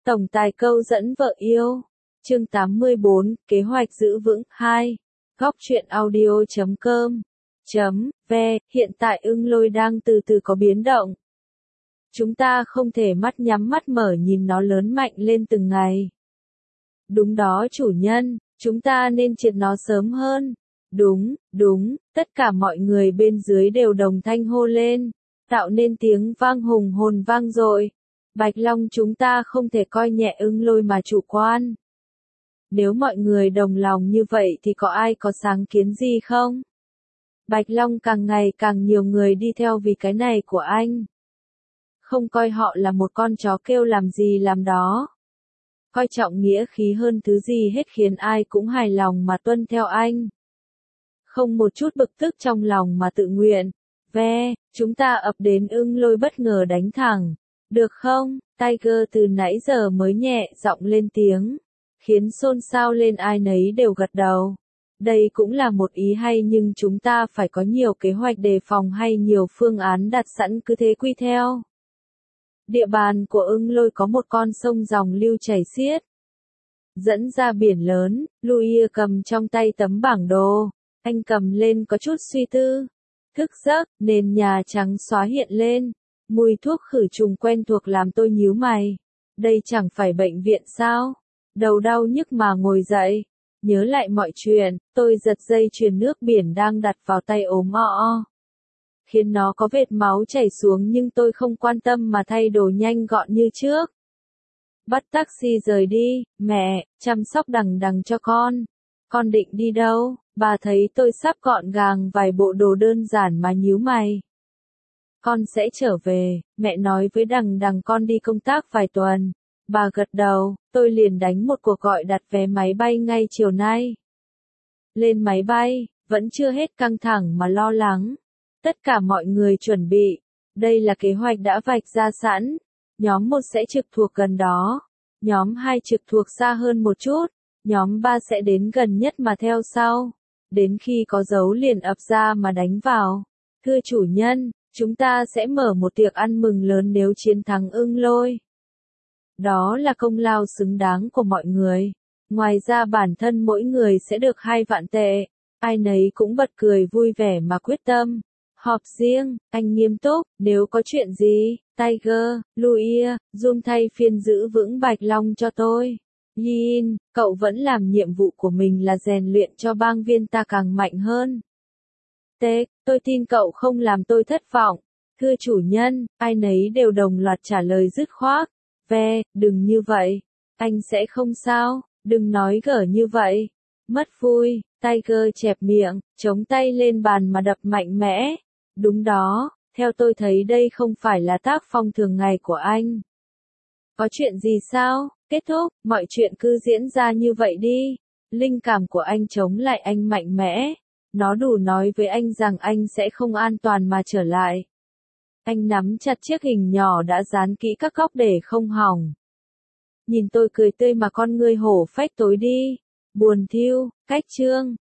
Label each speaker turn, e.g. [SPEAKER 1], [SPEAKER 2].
[SPEAKER 1] Tổng tài câu dẫn vợ yêu. Chương 84, kế hoạch giữ vững 2. Góc truyện audio.com .ve. Hiện tại ưng lôi đang từ từ có biến động. Chúng ta không thể mắt nhắm mắt mở nhìn nó lớn mạnh lên từng ngày. Đúng đó chủ nhân, chúng ta nên triệt nó sớm hơn. Đúng, tất cả mọi người bên dưới đều đồng thanh hô lên, tạo nên tiếng vang hùng hồn vang dội. Bạch Long chúng ta không thể coi nhẹ ưng lôi mà chủ quan. Nếu mọi người đồng lòng như vậy thì có ai có sáng kiến gì không? Bạch Long càng ngày càng nhiều người đi theo vì cái này của anh. Không coi họ là một con chó kêu làm gì làm đó. Coi trọng nghĩa khí hơn thứ gì hết khiến ai cũng hài lòng mà tuân theo anh. Không một chút bực tức trong lòng mà tự nguyện. Chúng ta ập đến ưng lôi bất ngờ đánh thẳng. Được không? Tiger từ nãy giờ mới nhẹ giọng lên tiếng. Khiến xôn xao lên ai nấy đều gật đầu. Đây cũng là một ý hay nhưng chúng ta phải có nhiều kế hoạch đề phòng hay nhiều phương án đặt sẵn cứ thế quy theo. Địa bàn của ưng lôi có một con sông dòng lưu chảy xiết. Dẫn ra biển lớn, Louis cầm trong tay tấm bảng đồ. Anh cầm lên có chút suy tư. Thức giấc, nền nhà trắng xóa hiện lên. Mùi thuốc khử trùng quen thuộc làm tôi nhíu mày. Đây chẳng phải bệnh viện sao? Đầu đau nhức mà ngồi dậy. Nhớ lại mọi chuyện, tôi giật dây chuyền nước biển đang đặt vào tay ốm khiến nó có vệt máu chảy xuống nhưng tôi không quan tâm mà thay đồ nhanh gọn như trước. Bắt taxi rời đi, mẹ, chăm sóc đằng đằng cho con. Con định đi đâu? Bà thấy tôi sắp gọn gàng vài bộ đồ đơn giản mà nhíu mày. Con sẽ trở về, mẹ nói với đằng đằng con đi công tác vài tuần. Bà gật đầu, tôi liền đánh một cuộc gọi đặt vé máy bay ngay chiều nay. Lên máy bay, vẫn chưa hết căng thẳng mà lo lắng. Tất cả mọi người chuẩn bị. Đây là kế hoạch đã vạch ra sẵn. Nhóm 1 sẽ trực thuộc gần đó. Nhóm 2 trực thuộc xa hơn một chút. Nhóm 3 sẽ đến gần nhất mà theo sau. Đến khi có dấu liền ập ra mà đánh vào. Thưa chủ nhân, chúng ta sẽ mở một tiệc ăn mừng lớn nếu chiến thắng ưng lôi. Đó là công lao xứng đáng của mọi người. Ngoài ra bản thân mỗi người sẽ được 2 vạn tệ. Ai nấy cũng bật cười vui vẻ mà quyết tâm. Họp riêng, anh nghiêm túc, nếu có chuyện gì, Tiger, Louis, zoom thay phiên giữ vững Bạch Long cho tôi. Yin, cậu vẫn làm nhiệm vụ của mình là rèn luyện cho bang viên ta càng mạnh hơn. Tôi tin cậu không làm tôi thất vọng. Thưa chủ nhân, ai nấy đều đồng loạt trả lời dứt khoát. Đừng như vậy. Anh sẽ không sao, đừng nói gở như vậy. Mất vui, Tiger chẹp miệng, chống tay lên bàn mà đập mạnh mẽ. Đúng đó, theo tôi thấy đây không phải là tác phong thường ngày của anh. Có chuyện gì sao? Kết thúc, mọi chuyện cứ diễn ra như vậy đi. Linh cảm của anh chống lại anh mạnh mẽ. Nó đủ nói với anh rằng anh sẽ không an toàn mà trở lại. Anh nắm chặt chiếc hình nhỏ đã dán kỹ các góc để không hỏng. Nhìn tôi cười tươi mà con ngươi hổ phách tối đi. Buồn thiu, cách chương.